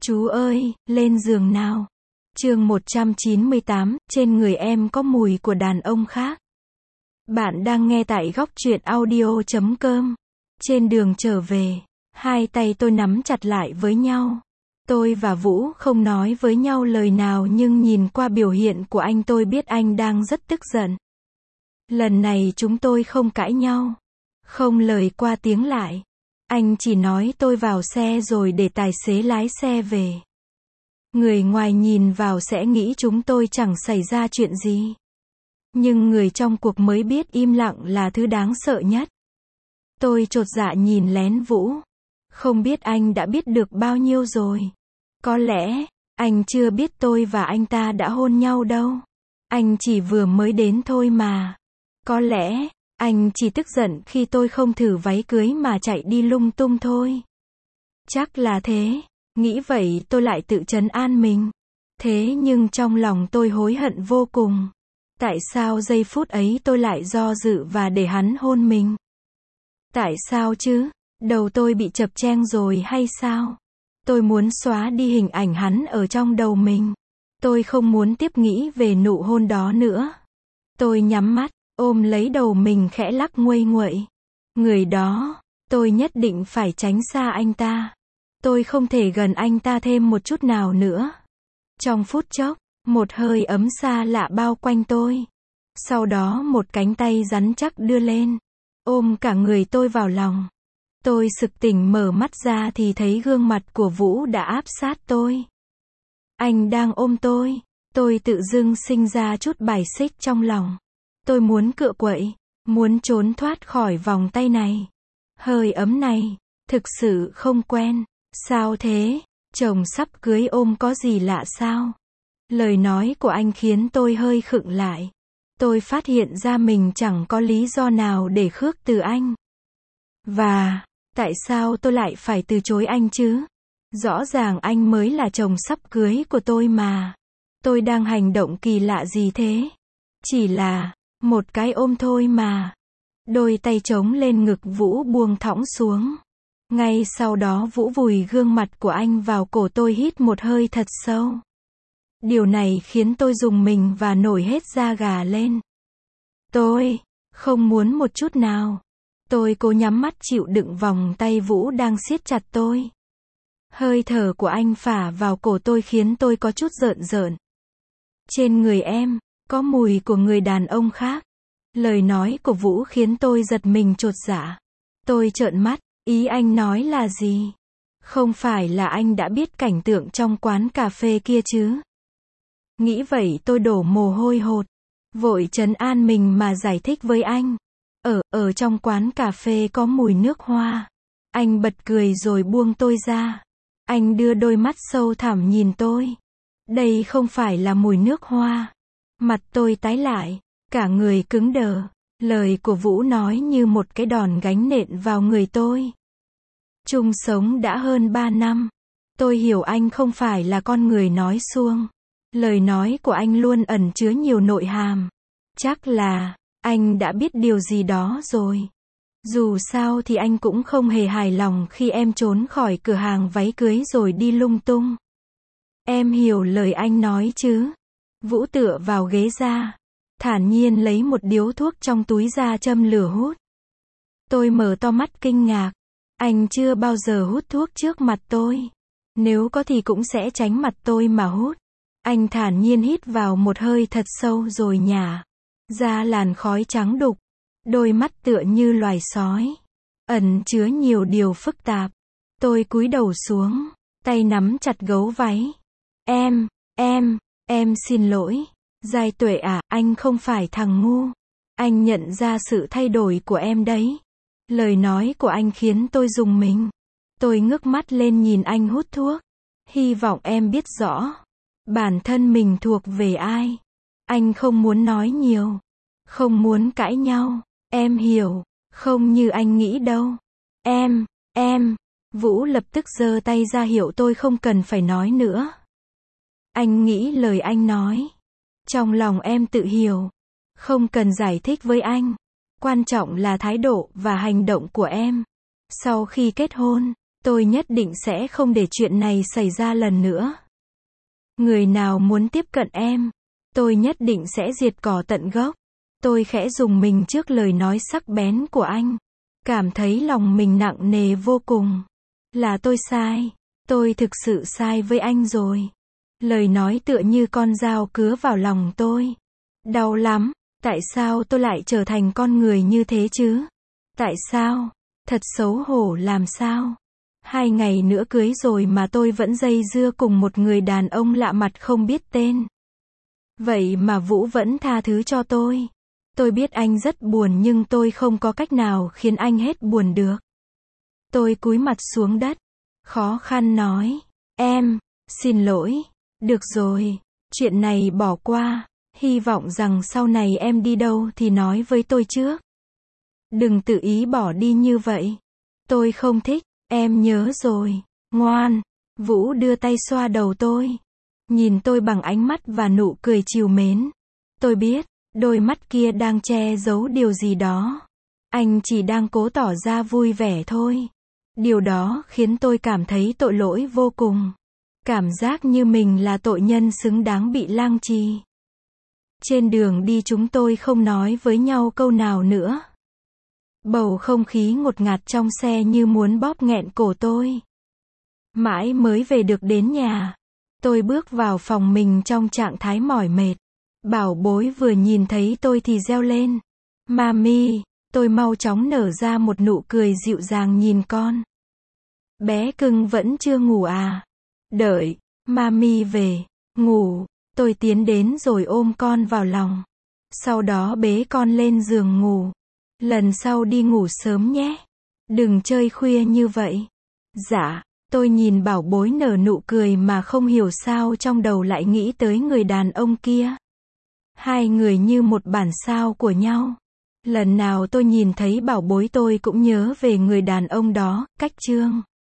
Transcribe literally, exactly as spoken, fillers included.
Chú ơi, lên giường nào. Chương một trăm chín mươi tám, trên người em có mùi của đàn ông khác. Bạn đang nghe tại góc truyện audio chấm com. Trên đường trở về, hai tay tôi nắm chặt lại với nhau. Tôi và Vũ không nói với nhau lời nào, nhưng nhìn qua biểu hiện của anh tôi biết anh đang rất tức giận. Lần này chúng tôi không cãi nhau, không lời qua tiếng lại. Anh chỉ nói tôi vào xe rồi để tài xế lái xe về. Người ngoài nhìn vào sẽ nghĩ chúng tôi chẳng xảy ra chuyện gì. Nhưng người trong cuộc mới biết im lặng là thứ đáng sợ nhất. Tôi chột dạ nhìn lén Vũ. Không biết anh đã biết được bao nhiêu rồi. Có lẽ, anh chưa biết tôi và anh ta đã hôn nhau đâu. Anh chỉ vừa mới đến thôi mà. Có lẽ, anh chỉ tức giận khi tôi không thử váy cưới mà chạy đi lung tung thôi. Chắc là thế. Nghĩ vậy tôi lại tự trấn an mình. Thế nhưng trong lòng tôi hối hận vô cùng. Tại sao giây phút ấy tôi lại do dự và để hắn hôn mình? Tại sao chứ? Đầu tôi bị chập chênh rồi hay sao? Tôi muốn xóa đi hình ảnh hắn ở trong đầu mình. Tôi không muốn tiếp nghĩ về nụ hôn đó nữa. Tôi nhắm mắt, ôm lấy đầu mình khẽ lắc nguây nguậy. Người đó, tôi nhất định phải tránh xa anh ta. Tôi không thể gần anh ta thêm một chút nào nữa. Trong phút chốc, một hơi ấm xa lạ bao quanh tôi. Sau đó một cánh tay rắn chắc đưa lên, ôm cả người tôi vào lòng. Tôi sực tỉnh mở mắt ra thì thấy gương mặt của Vũ đã áp sát tôi. Anh đang ôm tôi. Tôi tự dưng sinh ra chút bài xích trong lòng. Tôi muốn cựa quậy, muốn trốn thoát khỏi vòng tay này. Hơi ấm này, thực sự không quen. Sao thế? Chồng sắp cưới ôm có gì lạ sao? Lời nói của anh khiến tôi hơi khựng lại. Tôi phát hiện ra mình chẳng có lý do nào để khước từ anh. Và, tại sao tôi lại phải từ chối anh chứ? Rõ ràng anh mới là chồng sắp cưới của tôi mà. Tôi đang hành động kỳ lạ gì thế? Chỉ là một cái ôm thôi mà. Đôi tay chống lên ngực Vũ buông thõng xuống. Ngay sau đó Vũ vùi gương mặt của anh vào cổ tôi, hít một hơi thật sâu. Điều này khiến tôi rùng mình và nổi hết da gà lên. Tôi không muốn một chút nào. Tôi cố nhắm mắt chịu đựng vòng tay Vũ đang siết chặt tôi. Hơi thở của anh phả vào cổ tôi khiến tôi có chút rợn rợn. Trên người em có mùi của người đàn ông khác. Lời nói của Vũ khiến tôi giật mình chột dạ. Tôi trợn mắt. Ý anh nói là gì? Không phải là anh đã biết cảnh tượng trong quán cà phê kia chứ? Nghĩ vậy tôi đổ mồ hôi hột. Vội trấn an mình mà giải thích với anh. Ở, ở trong quán cà phê có mùi nước hoa. Anh bật cười rồi buông tôi ra. Anh đưa đôi mắt sâu thẳm nhìn tôi. Đây không phải là mùi nước hoa. Mặt tôi tái lại, cả người cứng đờ. Lời của Vũ nói như một cái đòn gánh nện vào người tôi. Chung sống đã hơn ba năm. Tôi hiểu anh không phải là con người nói suông. Lời nói của anh luôn ẩn chứa nhiều nội hàm. Chắc là anh đã biết điều gì đó rồi. Dù sao thì anh cũng không hề hài lòng khi em trốn khỏi cửa hàng váy cưới rồi đi lung tung. Em hiểu lời anh nói chứ? Vũ tựa vào ghế ra, thản nhiên lấy một điếu thuốc trong túi ra châm lửa hút. Tôi mở to mắt kinh ngạc. Anh chưa bao giờ hút thuốc trước mặt tôi. Nếu có thì cũng sẽ tránh mặt tôi mà hút. Anh thản nhiên hít vào một hơi thật sâu rồi nhả ra làn khói trắng đục. Đôi mắt tựa như loài sói, ẩn chứa nhiều điều phức tạp. Tôi cúi đầu xuống, tay nắm chặt gấu váy. Em, em, em xin lỗi. Giai Tuệ à, anh không phải thằng ngu. Anh nhận ra sự thay đổi của em đấy. Lời nói của anh khiến tôi rùng mình. Tôi ngước mắt lên nhìn anh hút thuốc. Hy vọng em biết rõ bản thân mình thuộc về ai. Anh không muốn nói nhiều, không muốn cãi nhau. Em hiểu, không như anh nghĩ đâu. Em, em. Vũ lập tức giơ tay ra hiệu tôi không cần phải nói nữa. Anh nghĩ lời anh nói. Trong lòng em tự hiểu. Không cần giải thích với anh. Quan trọng là thái độ và hành động của em. Sau khi kết hôn, Tôi nhất định sẽ không để chuyện này xảy ra lần nữa. Người nào muốn tiếp cận em, tôi nhất định sẽ diệt cỏ tận gốc. Tôi khẽ rùng mình trước lời nói sắc bén của anh. Cảm thấy lòng mình nặng nề vô cùng. Là tôi sai. Tôi thực sự sai với anh rồi. Lời nói tựa như con dao cứa vào lòng tôi. Đau lắm. Tại sao tôi lại trở thành con người như thế chứ? Tại sao? Thật xấu hổ làm sao? Hai ngày nữa cưới rồi mà tôi vẫn dây dưa cùng một người đàn ông lạ mặt không biết tên. Vậy mà Vũ vẫn tha thứ cho tôi. Tôi biết anh rất buồn nhưng tôi không có cách nào khiến anh hết buồn được. Tôi cúi mặt xuống đất. Khó khăn nói. Em, xin lỗi. Được rồi. Chuyện này bỏ qua. Hy vọng rằng sau này em đi đâu thì nói với tôi trước. Đừng tự ý bỏ đi như vậy. Tôi không thích. Em nhớ rồi. Ngoan. Vũ đưa tay xoa đầu tôi. Nhìn tôi bằng ánh mắt và nụ cười trìu mến. Tôi biết, đôi mắt kia đang che giấu điều gì đó. Anh chỉ đang cố tỏ ra vui vẻ thôi. Điều đó khiến tôi cảm thấy tội lỗi vô cùng. Cảm giác như mình là tội nhân xứng đáng bị lang trì. Trên đường đi chúng tôi không nói với nhau câu nào nữa. Bầu không khí ngột ngạt trong xe như muốn bóp nghẹn cổ tôi. Mãi mới về được đến nhà. Tôi bước vào phòng mình trong trạng thái mỏi mệt. Bảo bối vừa nhìn thấy tôi thì reo lên. Mami, tôi mau chóng nở ra một nụ cười dịu dàng nhìn con. Bé cưng vẫn chưa ngủ à? Đợi, Mami về, ngủ. Tôi tiến đến rồi ôm con vào lòng. Sau đó bế con lên giường ngủ. Lần sau đi ngủ sớm nhé. Đừng chơi khuya như vậy. Dạ, tôi nhìn bảo bối nở nụ cười mà không hiểu sao trong đầu lại nghĩ tới người đàn ông kia. Hai người như một bản sao của nhau. Lần nào tôi nhìn thấy bảo bối tôi cũng nhớ về người đàn ông đó, cách chương.